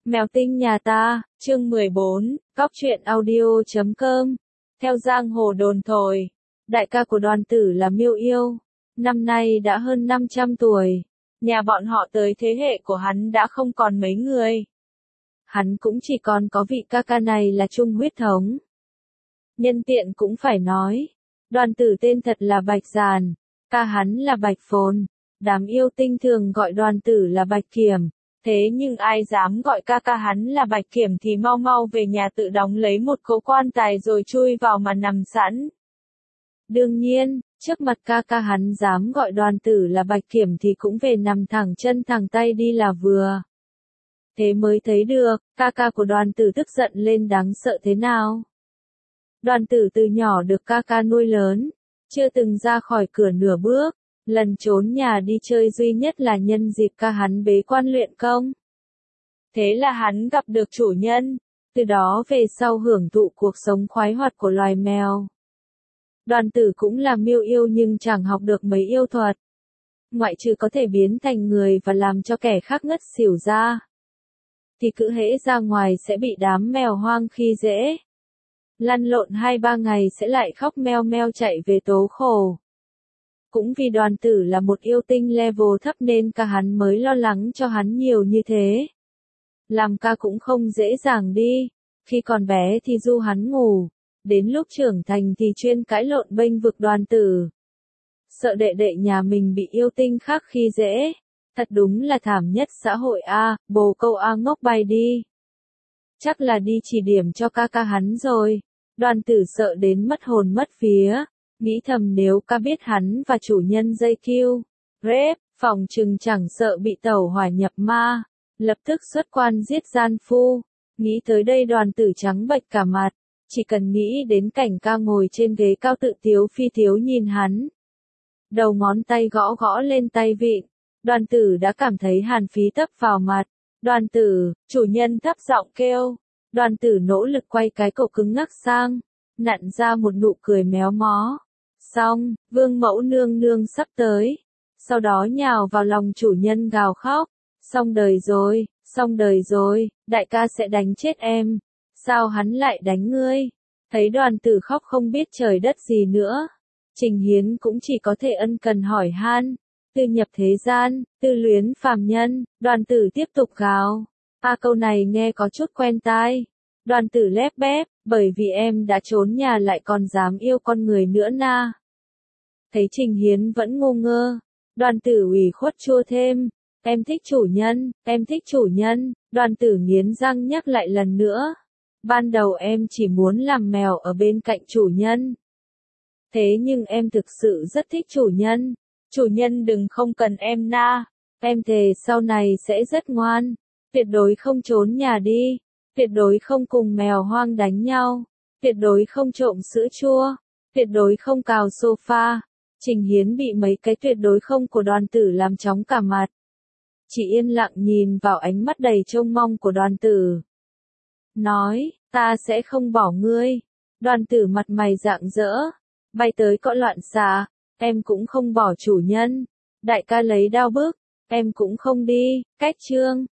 Mèo tinh nhà ta, chương 14, góc truyện audio.com. Theo giang hồ đồn thổi, đại ca của Đoàn Tử là Miêu Yêu, năm nay đã hơn 500 tuổi. Nhà bọn họ tới thế hệ của hắn đã không còn mấy người. Hắn cũng chỉ còn có vị ca ca này là chung huyết thống. Nhân tiện cũng phải nói, Đoàn Tử tên thật là Bạch Giàn, ca hắn là Bạch Phồn. Đám yêu tinh thường gọi Đoàn Tử là Bạch Kiểm. Thế nhưng ai dám gọi ca ca hắn là Bạch Kiểm thì mau mau về nhà tự đóng lấy một cỗ quan tài rồi chui vào mà nằm sẵn. Đương nhiên, trước mặt ca ca hắn dám gọi Đoàn Tử là Bạch Kiểm thì cũng về nằm thẳng chân thẳng tay đi là vừa. Thế mới thấy được, ca ca của Đoàn Tử tức giận lên đáng sợ thế nào. Đoàn Tử từ nhỏ được ca ca nuôi lớn, chưa từng ra khỏi cửa nửa bước. Lần trốn nhà đi chơi duy nhất là nhân dịp ca hắn bế quan luyện công. Thế là hắn gặp được chủ nhân, từ đó về sau hưởng thụ cuộc sống khoái hoạt của loài mèo. Đoàn Tử cũng là Miêu Yêu nhưng chẳng học được mấy yêu thuật. Ngoại trừ có thể biến thành người và làm cho kẻ khác ngất xỉu ra. Thì cứ hễ ra ngoài sẽ bị đám mèo hoang khi dễ. Lăn lộn 2-3 ngày sẽ lại khóc meo meo chạy về tố khổ. Cũng vì Đoàn Tử là một yêu tinh level thấp nên ca hắn mới lo lắng cho hắn nhiều như thế. Làm ca cũng không dễ dàng đi, khi còn bé thì du hắn ngủ, đến lúc trưởng thành thì chuyên cãi lộn bênh vực Đoàn Tử. Sợ đệ đệ nhà mình bị yêu tinh khác khi dễ, thật đúng là thảm nhất xã hội a, bồ câu a ngốc bay đi. Chắc là đi chỉ điểm cho ca ca hắn rồi, Đoàn Tử sợ đến mất hồn mất vía. Nghĩ thầm nếu ca biết hắn và chủ nhân dây kiêu, rếp, phòng trừng chẳng sợ bị tẩu hỏa nhập ma, lập tức xuất quan giết gian phu. Nghĩ tới đây Đoàn Tử trắng bệch cả mặt, chỉ cần nghĩ đến cảnh ca ngồi trên ghế cao tự tiếu phi tiếu nhìn hắn. Đầu ngón tay gõ gõ lên tay vịn, Đoàn Tử đã cảm thấy hàn khí tấp vào mặt. Đoàn Tử, chủ nhân thấp giọng kêu. Đoàn Tử nỗ lực quay cái cổ cứng ngắc sang, nặn ra một nụ cười méo mó. Xong, vương mẫu nương nương sắp tới. Sau đó nhào vào lòng chủ nhân gào khóc. Xong đời rồi, đại ca sẽ đánh chết em. Sao hắn lại đánh ngươi? Thấy Đoàn Tử khóc không biết trời đất gì nữa. Trình Hiến cũng chỉ có thể ân cần hỏi han. Tư nhập thế gian, tư luyến phàm nhân, Đoàn Tử tiếp tục gào. Câu này nghe có chút quen tai. Đoàn Tử lép bép, bởi vì em đã trốn nhà lại còn dám yêu con người nữa na. Thấy Trình Hiến vẫn ngu ngơ, Đoàn Tử ủy khuất chua thêm, em thích chủ nhân, Đoàn Tử nghiến răng nhắc lại lần nữa. Ban đầu em chỉ muốn làm mèo ở bên cạnh chủ nhân. Thế nhưng em thực sự rất thích chủ nhân đừng không cần em na, em thề sau này sẽ rất ngoan, tuyệt đối không trốn nhà đi. Tuyệt đối không cùng mèo hoang đánh nhau, tuyệt đối không trộm sữa chua, tuyệt đối không cào sofa. Trình Hiến bị mấy cái tuyệt đối không của Đoàn Tử làm chóng cả mặt. Chỉ yên lặng nhìn vào ánh mắt đầy trông mong của Đoàn Tử. Nói, ta sẽ không bỏ ngươi. Đoàn Tử mặt mày rạng rỡ, bay tới cõi loạn xạ, em cũng không bỏ chủ nhân. Đại ca lấy đao bức, em cũng không đi, cách chương.